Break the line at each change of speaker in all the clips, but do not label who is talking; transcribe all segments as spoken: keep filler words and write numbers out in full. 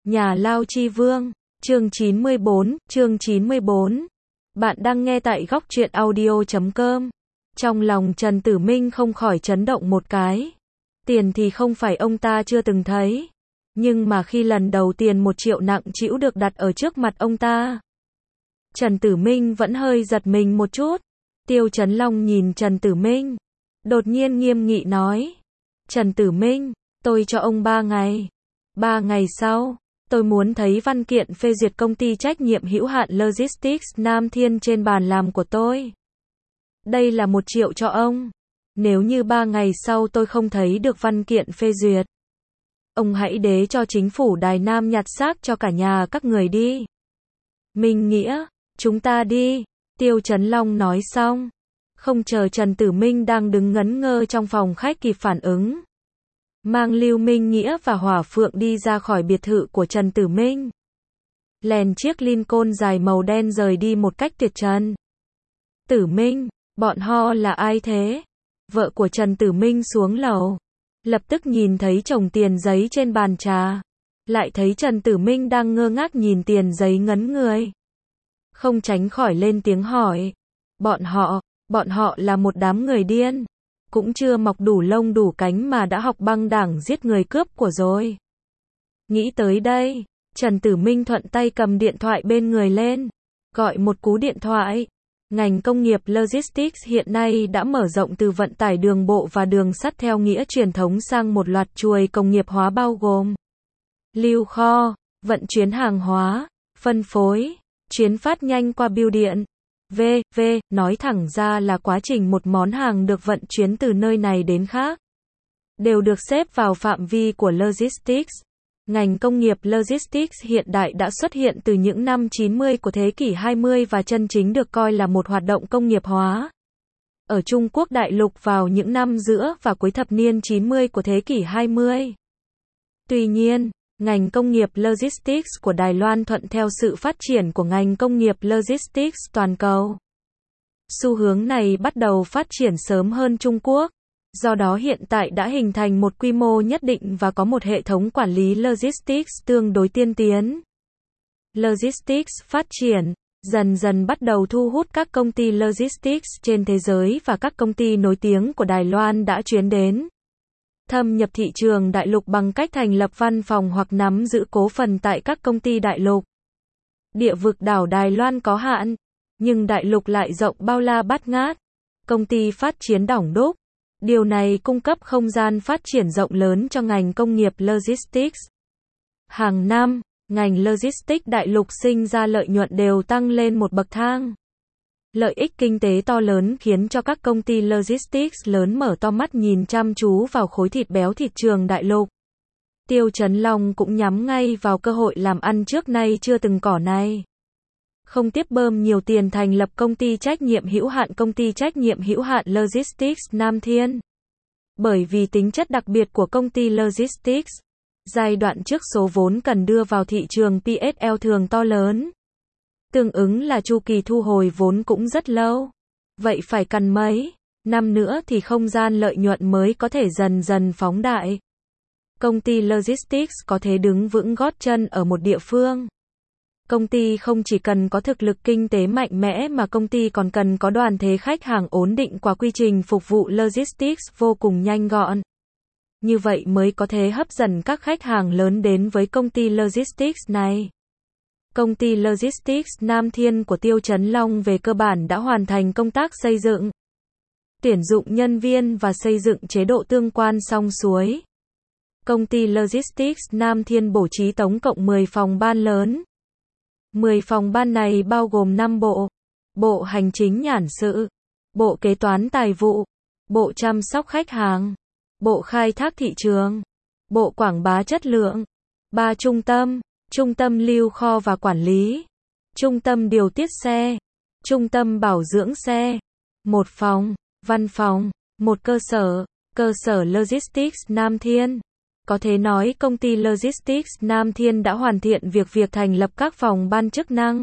Nhà lao chi vương, chương chín mươi bốn, chương chín mươi bốn. Bạn đang nghe tại góc truyện audio chấm com. Trong lòng Trần Tử Minh không khỏi chấn động một cái. Tiền thì không phải ông ta chưa từng thấy. Nhưng mà khi lần đầu tiền một triệu nặng trĩu được đặt ở trước mặt ông ta, Trần Tử Minh vẫn hơi giật mình một chút. Tiêu Chấn Long nhìn Trần Tử Minh, đột nhiên nghiêm nghị nói. Trần Tử Minh, tôi cho ông ba ngày. Ba ngày sau, tôi muốn thấy văn kiện phê duyệt công ty trách nhiệm hữu hạn Logistics Nam Thiên trên bàn làm của tôi. Đây là một triệu cho ông. Nếu như ba ngày sau tôi không thấy được văn kiện phê duyệt, ông hãy đế cho chính phủ Đài Nam nhặt xác cho cả nhà các người đi. Minh Nghĩa, chúng ta đi. Tiêu Chấn Long nói xong, không chờ Trần Tử Minh đang đứng ngấn ngơ trong phòng khách kịp phản ứng, mang Lưu Minh Nghĩa và Hỏa Phượng đi ra khỏi biệt thự của Trần Tử Minh. Lèn chiếc Lincoln dài màu đen rời đi một cách tuyệt trần. Tử Minh, bọn họ là ai thế? Vợ của Trần Tử Minh xuống lầu, lập tức nhìn thấy chồng tiền giấy trên bàn trà, lại thấy Trần Tử Minh đang ngơ ngác nhìn tiền giấy ngấn người. Không tránh khỏi lên tiếng hỏi. Bọn họ, bọn họ là một đám người điên. Cũng chưa mọc đủ lông đủ cánh mà đã học băng đảng giết người cướp của rồi. Nghĩ tới đây, Trần Tử Minh thuận tay cầm điện thoại bên người lên, gọi một cú điện thoại. Ngành công nghiệp Logistics hiện nay đã mở rộng từ vận tải đường bộ và đường sắt theo nghĩa truyền thống sang một loạt chuỗi công nghiệp hóa bao gồm lưu kho, vận chuyển hàng hóa, phân phối, chuyến phát nhanh qua bưu điện, vân vân. Nói thẳng ra là quá trình một món hàng được vận chuyển từ nơi này đến khác, đều được xếp vào phạm vi của Logistics. Ngành công nghiệp Logistics hiện đại đã xuất hiện từ những năm chín mươi của thế kỷ hai mươi và chân chính được coi là một hoạt động công nghiệp hóa ở Trung Quốc đại lục vào những năm giữa và cuối thập niên chín mươi của thế kỷ hai mươi. Tuy nhiên, ngành công nghiệp Logistics của Đài Loan thuận theo sự phát triển của ngành công nghiệp Logistics toàn cầu. Xu hướng này bắt đầu phát triển sớm hơn Trung Quốc, do đó hiện tại đã hình thành một quy mô nhất định và có một hệ thống quản lý Logistics tương đối tiên tiến. Logistics phát triển, dần dần bắt đầu thu hút các công ty Logistics trên thế giới và các công ty nổi tiếng của Đài Loan đã chuyến đến, thâm nhập thị trường đại lục bằng cách thành lập văn phòng hoặc nắm giữ cố phần tại các công ty đại lục. Địa vực đảo Đài Loan có hạn, nhưng đại lục lại rộng bao la bát ngát. Công ty phát triển đỏng đúc. Điều này cung cấp không gian phát triển rộng lớn cho ngành công nghiệp Logistics. Hàng năm, ngành Logistics đại lục sinh ra lợi nhuận đều tăng lên một bậc thang. Lợi ích kinh tế to lớn khiến cho các công ty Logistics lớn mở to mắt nhìn chăm chú vào khối thịt béo thị trường đại lục. Tiêu Chấn Long cũng nhắm ngay vào cơ hội làm ăn trước nay chưa từng có này. Không tiếp bơm nhiều tiền thành lập công ty trách nhiệm hữu hạn công ty trách nhiệm hữu hạn Logistics Nam Thiên. Bởi vì tính chất đặc biệt của công ty Logistics, giai đoạn trước số vốn cần đưa vào thị trường pê ét lờ thường to lớn. Tương ứng là chu kỳ thu hồi vốn cũng rất lâu. Vậy phải cần mấy năm nữa thì không gian lợi nhuận mới có thể dần dần phóng đại. Công ty Logistics có thể đứng vững gót chân ở một địa phương. Công ty không chỉ cần có thực lực kinh tế mạnh mẽ mà công ty còn cần có đoàn thể khách hàng ổn định qua quy trình phục vụ Logistics vô cùng nhanh gọn. Như vậy mới có thể hấp dẫn các khách hàng lớn đến với công ty Logistics này. Công ty Logistics Nam Thiên của Tiêu Chấn Long về cơ bản đã hoàn thành công tác xây dựng, tuyển dụng nhân viên và xây dựng chế độ tương quan xong xuôi. Công ty Logistics Nam Thiên bố trí tổng cộng mười phòng ban lớn. mười phòng ban này bao gồm năm bộ: bộ hành chính nhãn sự, bộ kế toán tài vụ, bộ chăm sóc khách hàng, bộ khai thác thị trường, bộ quảng bá chất lượng, ba trung tâm: trung tâm lưu kho và quản lý, trung tâm điều tiết xe, trung tâm bảo dưỡng xe, một phòng, văn phòng, một cơ sở, cơ sở Logistics Nam Thiên. Có thể nói công ty Logistics Nam Thiên đã hoàn thiện việc việc thành lập các phòng ban chức năng.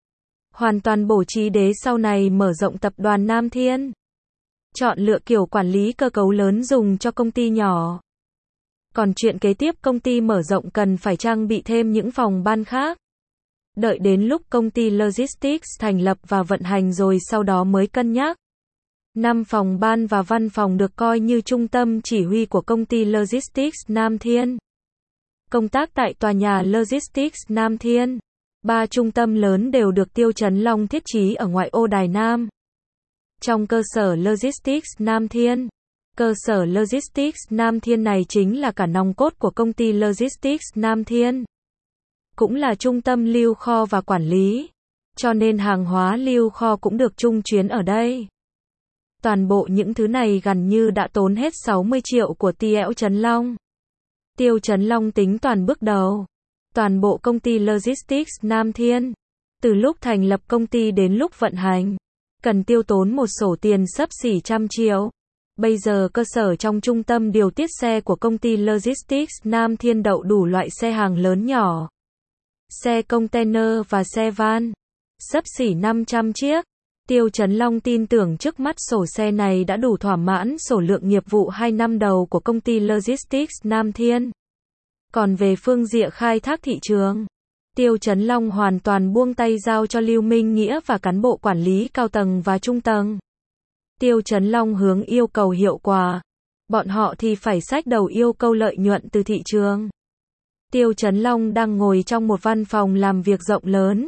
Hoàn toàn bố trí để sau này mở rộng tập đoàn Nam Thiên. Chọn lựa kiểu quản lý cơ cấu lớn dùng cho công ty nhỏ. Còn chuyện kế tiếp công ty mở rộng cần phải trang bị thêm những phòng ban khác. Đợi đến lúc công ty Logistics thành lập và vận hành rồi sau đó mới cân nhắc. Năm phòng ban và văn phòng được coi như trung tâm chỉ huy của công ty Logistics Nam Thiên. Công tác tại tòa nhà Logistics Nam Thiên. Ba trung tâm lớn đều được Tiêu Chấn Long thiết trí ở ngoại ô Đài Nam. Trong cơ sở Logistics Nam Thiên. Cơ sở Logistics Nam Thiên này chính là cả nòng cốt của công ty Logistics Nam Thiên. Cũng là trung tâm lưu kho và quản lý. Cho nên hàng hóa lưu kho cũng được trung chuyến ở đây. Toàn bộ những thứ này gần như đã tốn hết sáu mươi triệu của Tiêu Chấn Long. Tiêu Chấn Long tính toàn bước đầu. Toàn bộ công ty Logistics Nam Thiên. Từ lúc thành lập công ty đến lúc vận hành. Cần tiêu tốn một sổ tiền xấp xỉ trăm triệu. Bây giờ cơ sở trong trung tâm điều tiết xe của công ty Logistics Nam Thiên đậu đủ loại xe hàng lớn nhỏ. Xe container và xe van. Xấp xỉ năm trăm chiếc. Tiêu Chấn Long tin tưởng trước mắt sổ xe này đã đủ thỏa mãn sổ lượng nghiệp vụ hai năm đầu của công ty Logistics Nam Thiên. Còn về phương diện khai thác thị trường, Tiêu Chấn Long hoàn toàn buông tay giao cho Lưu Minh Nghĩa và cán bộ quản lý cao tầng và trung tầng. Tiêu Chấn Long hướng yêu cầu hiệu quả. Bọn họ thì phải xách đầu yêu cầu lợi nhuận từ thị trường. Tiêu Chấn Long đang ngồi trong một văn phòng làm việc rộng lớn.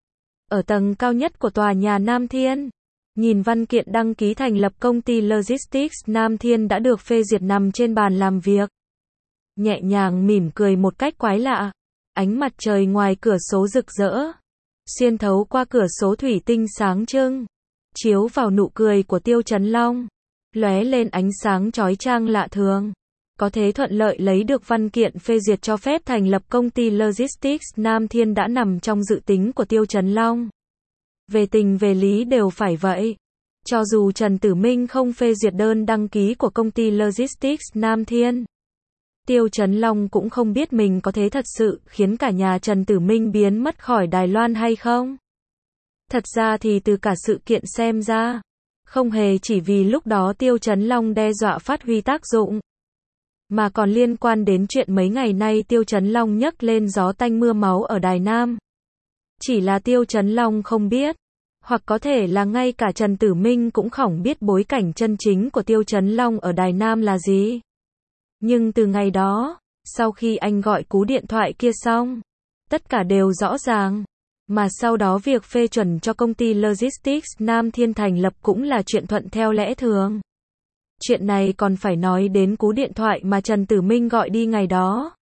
Ở tầng cao nhất của tòa nhà Nam Thiên. Nhìn văn kiện đăng ký thành lập công ty Logistics Nam Thiên đã được phê duyệt nằm trên bàn làm việc. Nhẹ nhàng mỉm cười một cách quái lạ. Ánh mặt trời ngoài cửa sổ rực rỡ. Xuyên thấu qua cửa sổ thủy tinh sáng trưng. Chiếu vào nụ cười của Tiêu Chấn Long. Lóe lên ánh sáng chói chang lạ thường. Có thế thuận lợi lấy được văn kiện phê duyệt cho phép thành lập công ty Logistics Nam Thiên đã nằm trong dự tính của Tiêu Chấn Long. Về tình về lý đều phải vậy. Cho dù Trần Tử Minh không phê duyệt đơn đăng ký của công ty Logistics Nam Thiên. Tiêu Chấn Long cũng không biết mình có thế thật sự khiến cả nhà Trần Tử Minh biến mất khỏi Đài Loan hay không. Thật ra thì từ cả sự kiện xem ra, không hề chỉ vì lúc đó Tiêu Chấn Long đe dọa phát huy tác dụng. Mà còn liên quan đến chuyện mấy ngày nay Tiêu Chấn Long nhấc lên gió tanh mưa máu ở Đài Nam. Chỉ là Tiêu Chấn Long không biết. Hoặc có thể là ngay cả Trần Tử Minh cũng không biết bối cảnh chân chính của Tiêu Chấn Long ở Đài Nam là gì. Nhưng từ ngày đó, sau khi anh gọi cú điện thoại kia xong, tất cả đều rõ ràng. Mà sau đó việc phê chuẩn cho công ty Logistics Nam Thiên thành lập cũng là chuyện thuận theo lẽ thường. Chuyện này còn phải nói đến cú điện thoại mà Trần Tử Minh gọi đi ngày đó.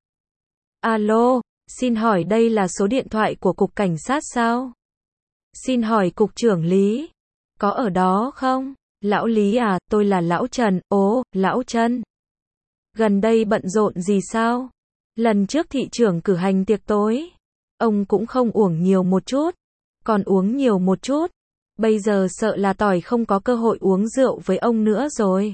Alo, xin hỏi đây là số điện thoại của cục cảnh sát sao? Xin hỏi cục trưởng Lý, có ở đó không? Lão Lý à, tôi là lão Trần. Ồ, lão Trần. Gần đây bận rộn gì sao? Lần trước thị trưởng cử hành tiệc tối, ông cũng không uống nhiều một chút, còn uống nhiều một chút. Bây giờ sợ là tỏi không có cơ hội uống rượu với ông nữa rồi.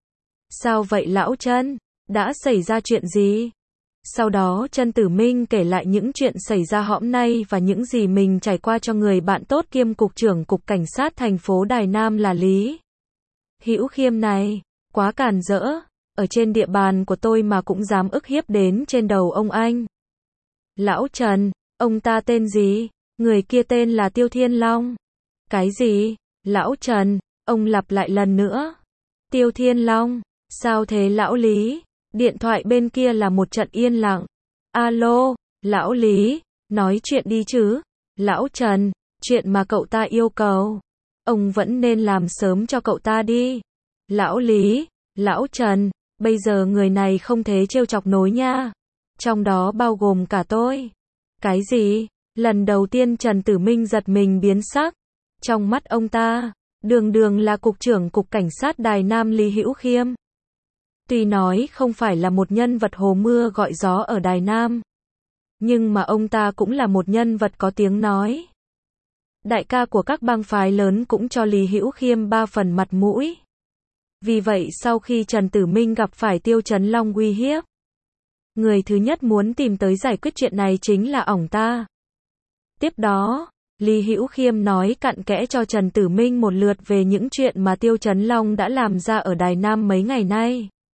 Sao vậy lão Trân? Đã xảy ra chuyện gì? Sau đó Trần Tử Minh kể lại những chuyện xảy ra hôm nay và những gì mình trải qua cho người bạn tốt kiêm cục trưởng cục cảnh sát thành phố Đài Nam là Lý Hữu Khiêm này. Quá càn rỡ. Ở trên địa bàn của tôi mà cũng dám ức hiếp đến trên đầu ông anh. Lão Trần, ông ta tên gì? Người kia tên là Tiêu Thiên Long. Cái gì? Lão Trần, ông lặp lại lần nữa. Tiêu Thiên Long, sao thế lão Lý? Điện thoại bên kia là một trận yên lặng. Alo, lão Lý, nói chuyện đi chứ. Lão Trần, chuyện mà cậu ta yêu cầu, ông vẫn nên làm sớm cho cậu ta đi. Lão Lý, lão Trần, bây giờ người này không thể trêu chọc nổi nha. Trong đó bao gồm cả tôi. Cái gì? Lần đầu tiên Trần Tử Minh giật mình biến sắc. Trong mắt ông ta, đường đường là cục trưởng cục cảnh sát Đài Nam Lý Hữu Khiêm. Tuy nói không phải là một nhân vật hồ mưa gọi gió ở Đài Nam, nhưng mà ông ta cũng là một nhân vật có tiếng nói. Đại ca của các bang phái lớn cũng cho Lý Hữu Khiêm ba phần mặt mũi. Vì vậy sau khi Trần Tử Minh gặp phải Tiêu Chấn Long uy hiếp, người thứ nhất muốn tìm tới giải quyết chuyện này chính là ổng ta. Tiếp đó, Lý Hữu Khiêm nói cặn kẽ cho Trần Tử Minh một lượt về những chuyện mà Tiêu Chấn Long đã làm ra ở Đài Nam mấy ngày nay.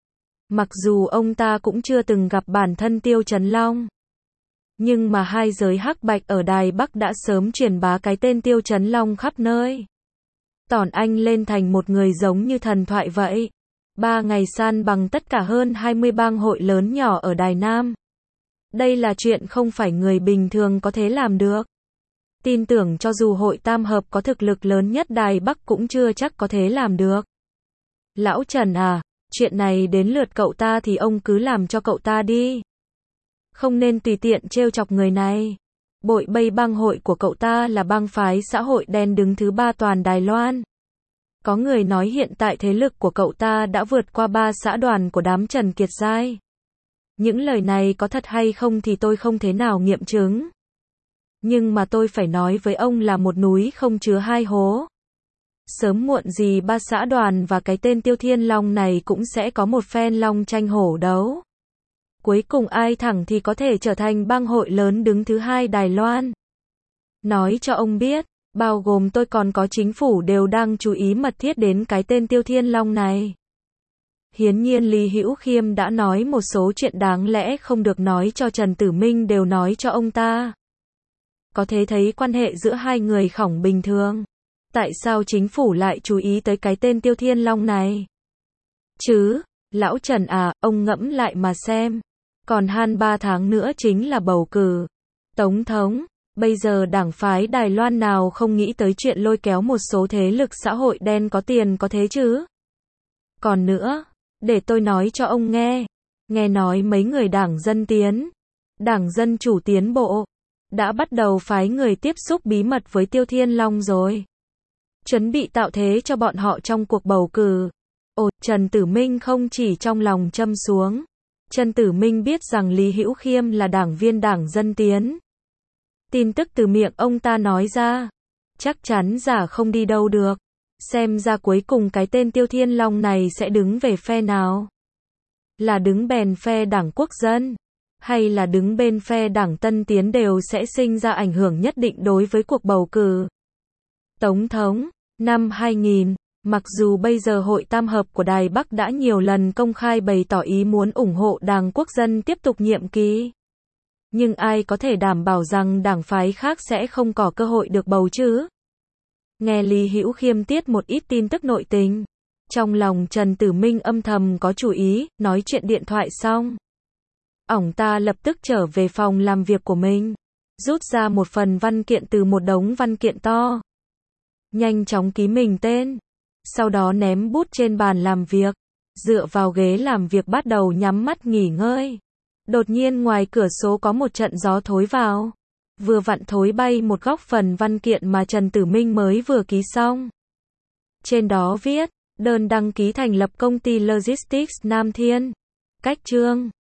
Mặc dù ông ta cũng chưa từng gặp bản thân Tiêu Chấn Long, nhưng mà hai giới hắc bạch ở Đài Bắc đã sớm truyền bá cái tên Tiêu Chấn Long khắp nơi. Tỏn anh lên thành một người giống như thần thoại vậy. Ba ngày san bằng tất cả hơn hai mươi bang hội lớn nhỏ ở Đài Nam. Đây là chuyện không phải người bình thường có thể làm được. Tin tưởng cho dù hội tam hợp có thực lực lớn nhất Đài Bắc cũng chưa chắc có thể làm được. Lão Trần à, chuyện này đến lượt cậu ta thì ông cứ làm cho cậu ta đi. Không nên tùy tiện trêu chọc người này. Bội Bây bang hội của cậu ta là bang phái xã hội đen đứng thứ ba toàn Đài Loan. Có người nói hiện tại thế lực của cậu ta đã vượt qua ba xã đoàn của đám Trần Kiệt Giai. Những lời này có thật hay không thì tôi không thể nào nghiệm chứng. Nhưng mà tôi phải nói với ông là một núi không chứa hai hố. Sớm muộn gì ba xã đoàn và cái tên Tiêu Thiên Long này cũng sẽ có một phen long tranh hổ đấu. Cuối cùng ai thẳng thì có thể trở thành bang hội lớn đứng thứ hai Đài Loan. Nói cho ông biết, bao gồm tôi còn có chính phủ đều đang chú ý mật thiết đến cái tên Tiêu Thiên Long này. Hiển nhiên Lý Hữu Khiêm đã nói một số chuyện đáng lẽ không được nói cho Trần Tử Minh đều nói cho ông ta. Có thể thấy quan hệ giữa hai người khỏng bình thường. Tại sao chính phủ lại chú ý tới cái tên Tiêu Thiên Long này? Chứ, lão Trần à, ông ngẫm lại mà xem. Còn han ba tháng nữa chính là bầu cử tổng thống. Bây giờ đảng phái Đài Loan nào không nghĩ tới chuyện lôi kéo một số thế lực xã hội đen có tiền có thế chứ? Còn nữa, để tôi nói cho ông nghe. Nghe nói mấy người đảng Dân Tiến, đảng Dân Chủ Tiến Bộ, đã bắt đầu phái người tiếp xúc bí mật với Tiêu Thiên Long rồi. Chuẩn bị tạo thế cho bọn họ trong cuộc bầu cử. Ồ, Trần Tử Minh không chỉ trong lòng châm xuống. Trần Tử Minh biết rằng Lý Hữu Khiêm là đảng viên đảng Dân Tiến. Tin tức từ miệng ông ta nói ra, chắc chắn giả không đi đâu được. Xem ra cuối cùng cái tên Tiêu Thiên Long này sẽ đứng về phe nào? Là đứng bèn phe đảng Quốc dân, hay là đứng bên phe đảng Tân Tiến đều sẽ sinh ra ảnh hưởng nhất định đối với cuộc bầu cử tổng thống năm hai nghìn. Mặc dù bây giờ hội tam hợp của Đài Bắc đã nhiều lần công khai bày tỏ ý muốn ủng hộ đảng Quốc dân tiếp tục nhiệm kỳ, nhưng ai có thể đảm bảo rằng đảng phái khác sẽ không có cơ hội được bầu chứ? Nghe Lý Hữu Khiêm tiết một ít tin tức nội tình, trong lòng Trần Tử Minh âm thầm có chủ ý. Nói chuyện điện thoại xong, ổng ta lập tức trở về phòng làm việc của mình, rút ra một phần văn kiện từ một đống văn kiện to, nhanh chóng ký mình tên, sau đó ném bút trên bàn làm việc, dựa vào ghế làm việc bắt đầu nhắm mắt nghỉ ngơi. Đột nhiên ngoài cửa sổ có một trận gió thối vào, vừa vặn thối bay một góc phần văn kiện mà Trần Tử Minh mới vừa ký xong. Trên đó viết, đơn đăng ký thành lập công ty Logistics Nam Thiên, cách chương